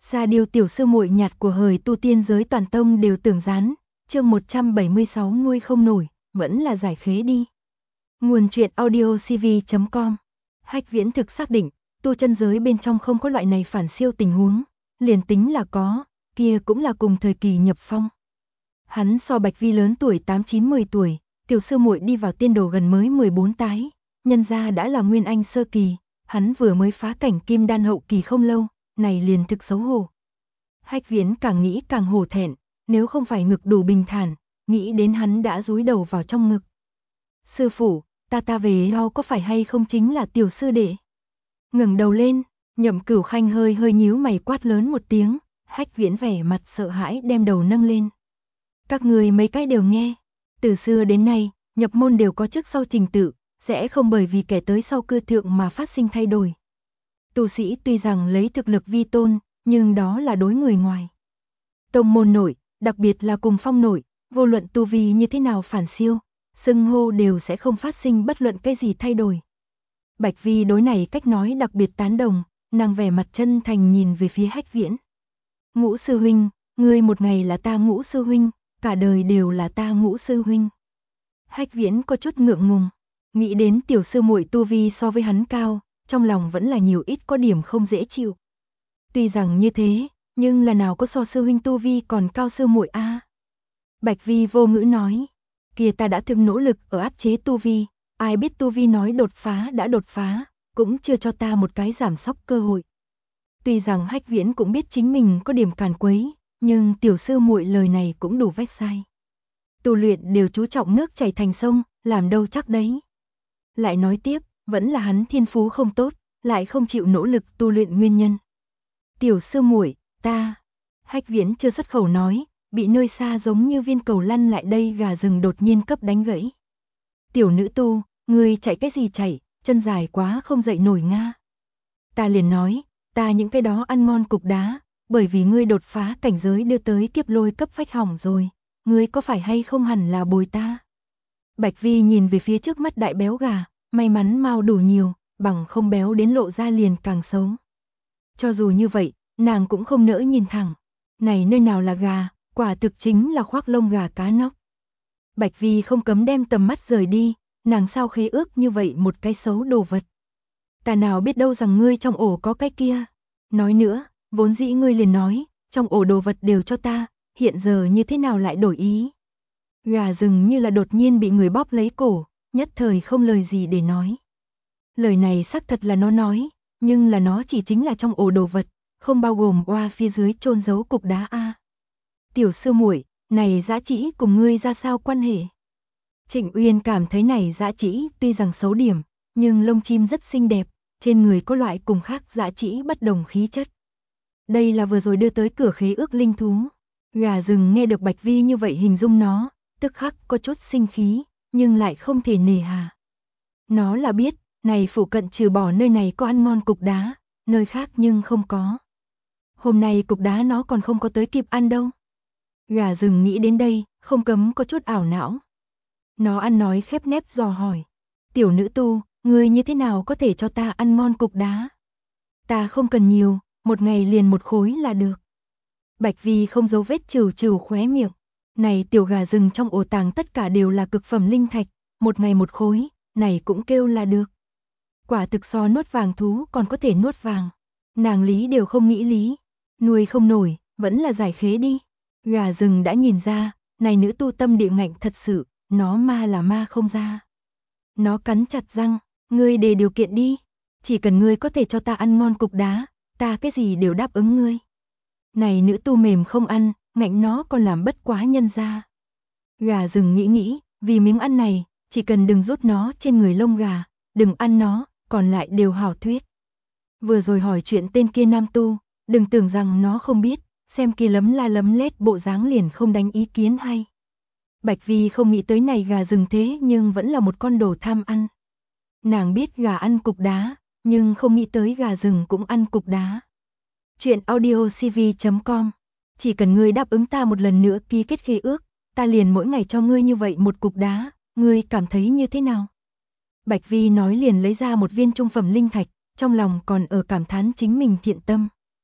Ra điều tiểu sư muội nhạt của hời tu tiên giới toàn tông đều tưởng rán, chương 176 nuôi không nổi, vẫn là giải khế đi. Nguồn truyện audiocv.com. Hách Viễn thực xác định, tu chân giới bên trong không có loại này phản siêu tình huống, liền tính là có, kia cũng là cùng thời kỳ nhập phong. Hắn so Bạch Vi lớn tuổi 8-9-10 tuổi, tiểu sư muội đi vào tiên đồ gần mới 14 tái, nhân gia đã là nguyên anh sơ kỳ, hắn vừa mới phá cảnh kim đan hậu kỳ không lâu, này liền thực xấu hổ. Hách Viễn càng nghĩ càng hổ thẹn, nếu không phải ngực đủ bình thản, nghĩ đến hắn đã dúi đầu vào trong ngực. Sư phụ, ta về lo có phải hay không chính là tiểu sư đệ? Ngẩng đầu lên, Nhậm Cửu Khanh hơi nhíu mày quát lớn một tiếng, Hách Viễn vẻ mặt sợ hãi đem đầu nâng lên. Các người mấy cái đều nghe, từ xưa đến nay, nhập môn đều có trước sau trình tự, sẽ không bởi vì kẻ tới sau cư thượng mà phát sinh thay đổi. Tu sĩ tuy rằng lấy thực lực vi tôn, nhưng đó là đối người ngoài. Tông môn nội, đặc biệt là cùng phong nội, vô luận tu vi như thế nào phản siêu, xưng hô đều sẽ không phát sinh bất luận cái gì thay đổi. Bạch Vi đối này cách nói đặc biệt tán đồng, nàng vẻ mặt chân thành nhìn về phía Hách Viễn. Ngũ sư huynh, ngươi một ngày là ta Ngũ sư huynh, cả đời đều là ta Ngũ sư huynh. Hách Viễn có chút ngượng ngùng, nghĩ đến tiểu sư muội tu vi so với hắn cao, trong lòng vẫn là nhiều ít có điểm không dễ chịu. Tuy rằng như thế, nhưng là nào có so sư huynh tu vi còn cao sư muội a. Bạch Vi vô ngữ nói, kia ta đã từng nỗ lực ở áp chế tu vi, ai biết tu vi nói đột phá đã đột phá, cũng chưa cho ta một cái giảm sóc cơ hội. Tuy rằng Hách Viễn cũng biết chính mình có điểm càn quấy, nhưng tiểu sư muội lời này cũng đủ vách sai. Tu luyện đều chú trọng nước chảy thành sông, làm đâu chắc đấy. Lại nói tiếp, vẫn là hắn thiên phú không tốt, lại không chịu nỗ lực tu luyện nguyên nhân. Tiểu sư muội, ta. Hách Viễn chưa xuất khẩu nói, bị nơi xa giống như viên cầu lăn lại đây gà rừng đột nhiên cấp đánh gãy. Tiểu nữ tu, ngươi chạy cái gì chạy, chân dài quá không dậy nổi nga. Ta liền nói, ta những cái đó ăn ngon cục đá, bởi vì ngươi đột phá cảnh giới đưa tới kiếp lôi cấp phách hỏng rồi, ngươi có phải hay không hẳn là bồi ta. Bạch Vi nhìn về phía trước mắt đại béo gà, may mắn mao đủ nhiều, bằng không béo đến lộ ra liền càng xấu. Cho dù như vậy, nàng cũng không nỡ nhìn thẳng. Này nơi nào là gà, quả thực chính là khoác lông gà cá nóc. Bạch Vi không cấm đem tầm mắt rời đi, nàng sao khế ước như vậy một cái xấu đồ vật. Ta nào biết đâu rằng ngươi trong ổ có cái kia. Nói nữa, vốn dĩ ngươi liền nói, trong ổ đồ vật đều cho ta, hiện giờ như thế nào lại đổi ý. Gà rừng như là đột nhiên bị người bóp lấy cổ, nhất thời không lời gì để nói. Lời này xác thật là nó nói, nhưng là nó chỉ chính là trong ổ đồ vật, không bao gồm oa phía dưới chôn giấu cục đá a. Tiểu sư muội, này dã trĩ cùng ngươi ra sao quan hệ? Trịnh Uyên cảm thấy này dã trĩ tuy rằng xấu điểm, nhưng lông chim rất xinh đẹp, trên người có loại cùng khác dã trĩ bất đồng khí chất. Đây là vừa rồi đưa tới cửa khế ước linh thú. Gà rừng nghe được Bạch Vi như vậy hình dung nó, tức khắc có chút sinh khí, nhưng lại không thể nề hà. Nó là biết, này phụ cận trừ bỏ nơi này có ăn ngon cục đá, nơi khác nhưng không có. Hôm nay cục đá nó còn không có tới kịp ăn đâu. Gà rừng nghĩ đến đây, không cấm có chút ảo não. Nó ăn nói khép nép dò hỏi. Tiểu nữ tu, ngươi như thế nào có thể cho ta ăn ngon cục đá? Ta không cần nhiều, một ngày liền một khối là được. Bạch Vi không giấu vết trừ khóe miệng. Này tiểu gà rừng trong ổ tàng tất cả đều là cực phẩm linh thạch, một ngày một khối, này cũng kêu là được. Quả thực so nuốt vàng thú còn có thể nuốt vàng. Nàng lý đều không nghĩ lý. Nuôi không nổi, vẫn là giải khế đi. Gà rừng đã nhìn ra, này nữ tu tâm địa ngạnh thật sự, nó ma là ma không ra. Nó cắn chặt răng, ngươi đề điều kiện đi. Chỉ cần ngươi có thể cho ta ăn ngon cục đá, ta cái gì đều đáp ứng ngươi. Này nữ tu mềm không ăn, ngạnh nó còn làm bất quá nhân ra. Gà rừng nghĩ, vì miếng ăn này, chỉ cần đừng rút nó trên người lông gà, đừng ăn nó, còn lại đều hảo thuyết. Vừa rồi hỏi chuyện tên kia nam tu, đừng tưởng rằng nó không biết, xem kia lấm la lấm lét bộ dáng liền không đánh ý kiến hay. Bạch Vi không nghĩ tới này gà rừng thế nhưng vẫn là một con đồ tham ăn. Nàng biết gà ăn cục đá, nhưng không nghĩ tới gà rừng cũng ăn cục đá. Chuyện audiocv.com. Chỉ cần ngươi đáp ứng ta một lần nữa ký kết khế ước, ta liền mỗi ngày cho ngươi như vậy một cục đá, ngươi cảm thấy như thế nào? Bạch Vi nói liền lấy ra một viên trung phẩm linh thạch, trong lòng còn ở cảm thán chính mình thiện tâm.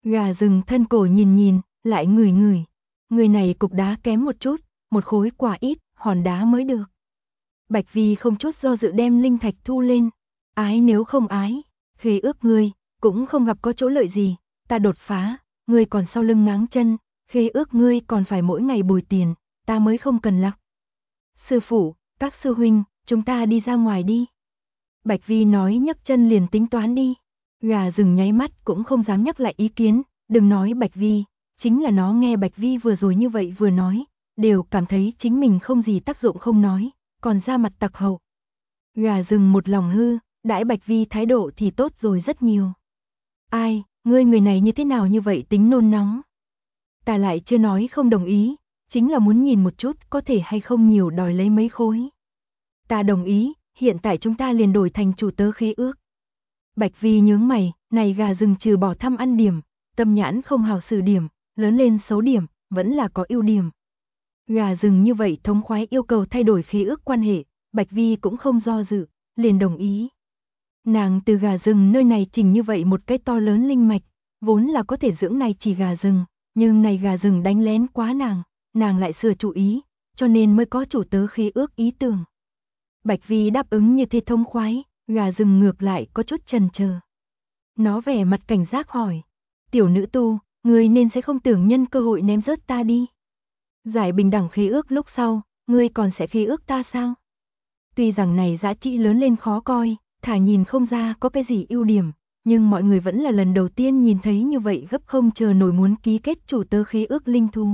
Gà rừng thân cổ nhìn, lại ngửi ngửi. Người này cục đá kém một chút, một khối quả ít, hòn đá mới được. Bạch Vi không chút do dự đem linh thạch thu lên. Ái nếu không ái, khế ước ngươi, cũng không gặp có chỗ lợi gì. Ta đột phá, ngươi còn sau lưng ngáng chân, khế ước ngươi còn phải mỗi ngày bồi tiền, ta mới không cần lặc. Sư phụ, các sư huynh, chúng ta đi ra ngoài đi. Bạch Vi nói nhấc chân liền tính toán đi. Gà rừng nháy mắt cũng không dám nhắc lại ý kiến, đừng nói Bạch Vi, chính là nó nghe Bạch Vi vừa rồi như vậy vừa nói, đều cảm thấy chính mình không gì tác dụng không nói, còn ra mặt tặc hậu. Gà rừng một lòng hư, đãi Bạch Vi thái độ thì tốt rồi rất nhiều. Ai, ngươi người này như thế nào như vậy tính nôn nóng. Ta lại chưa nói không đồng ý, chính là muốn nhìn một chút có thể hay không nhiều đòi lấy mấy khối. Ta đồng ý, hiện tại chúng ta liền đổi thành chủ tớ khế ước. Bạch Vi nhướng mày, này gà rừng trừ bỏ thăm ăn điểm, tâm nhãn không hào xử điểm, lớn lên xấu điểm, vẫn là có ưu điểm. Gà rừng như vậy thống khoái yêu cầu thay đổi khế ước quan hệ, Bạch Vi cũng không do dự, liền đồng ý. Nàng từ gà rừng nơi này chỉnh như vậy một cái to lớn linh mạch, vốn là có thể dưỡng này chỉ gà rừng, nhưng này gà rừng đánh lén quá nàng lại sửa chủ ý, cho nên mới có chủ tớ khế ước ý tưởng. Bạch Vi đáp ứng như thế thông khoái, gà rừng ngược lại có chút chần chờ. Nó vẻ mặt cảnh giác hỏi, tiểu nữ tu, ngươi nên sẽ không tưởng nhân cơ hội ném rớt ta đi. Giải bình đẳng khế ước lúc sau, ngươi còn sẽ khế ước ta sao? Tuy rằng này giá trị lớn lên khó coi, thả nhìn không ra có cái gì ưu điểm, nhưng mọi người vẫn là lần đầu tiên nhìn thấy như vậy gấp không chờ nổi muốn ký kết chủ tớ khế ước linh thú.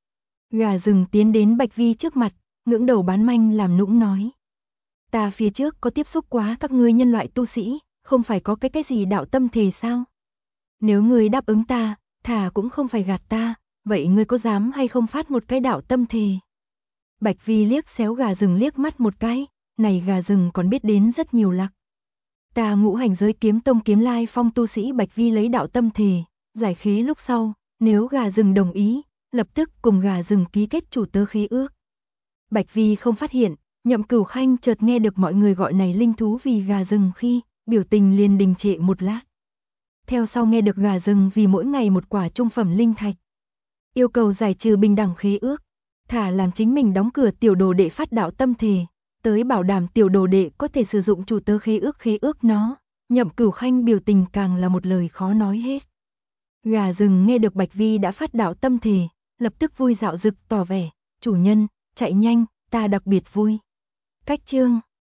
Gà rừng tiến đến Bạch Vi trước mặt, ngưỡng đầu bán manh làm nũng nói. Ta phía trước có tiếp xúc quá các ngươi nhân loại tu sĩ, không phải có cái gì đạo tâm thề sao? Nếu ngươi đáp ứng ta, thà cũng không phải gạt ta, vậy ngươi có dám hay không phát một cái đạo tâm thề? Bạch Vi liếc xéo gà rừng liếc mắt một cái, này gà rừng còn biết đến rất nhiều lặc. Ta ngũ hành giới kiếm tông kiếm lai phong tu sĩ Bạch Vi lấy đạo tâm thề, giải khế lúc sau, nếu gà rừng đồng ý, lập tức cùng gà rừng ký kết chủ tớ khế ước. Bạch Vi không phát hiện, Nhậm Cửu Khanh chợt nghe được mọi người gọi này linh thú vì gà rừng khi, biểu tình liền đình trệ một lát. Theo sau nghe được gà rừng vì mỗi ngày một quả trung phẩm linh thạch. Yêu cầu giải trừ bình đẳng khế ước, thả làm chính mình đóng cửa tiểu đồ đệ phát đạo tâm thề, tới bảo đảm tiểu đồ đệ có thể sử dụng chủ tớ khế ước nó. Nhậm Cửu Khanh biểu tình càng là một lời khó nói hết. Gà rừng nghe được Bạch Vi đã phát đạo tâm thề, lập tức vui dạo dực tỏ vẻ, chủ nhân, chạy nhanh, ta đặc biệt vui. Cách chương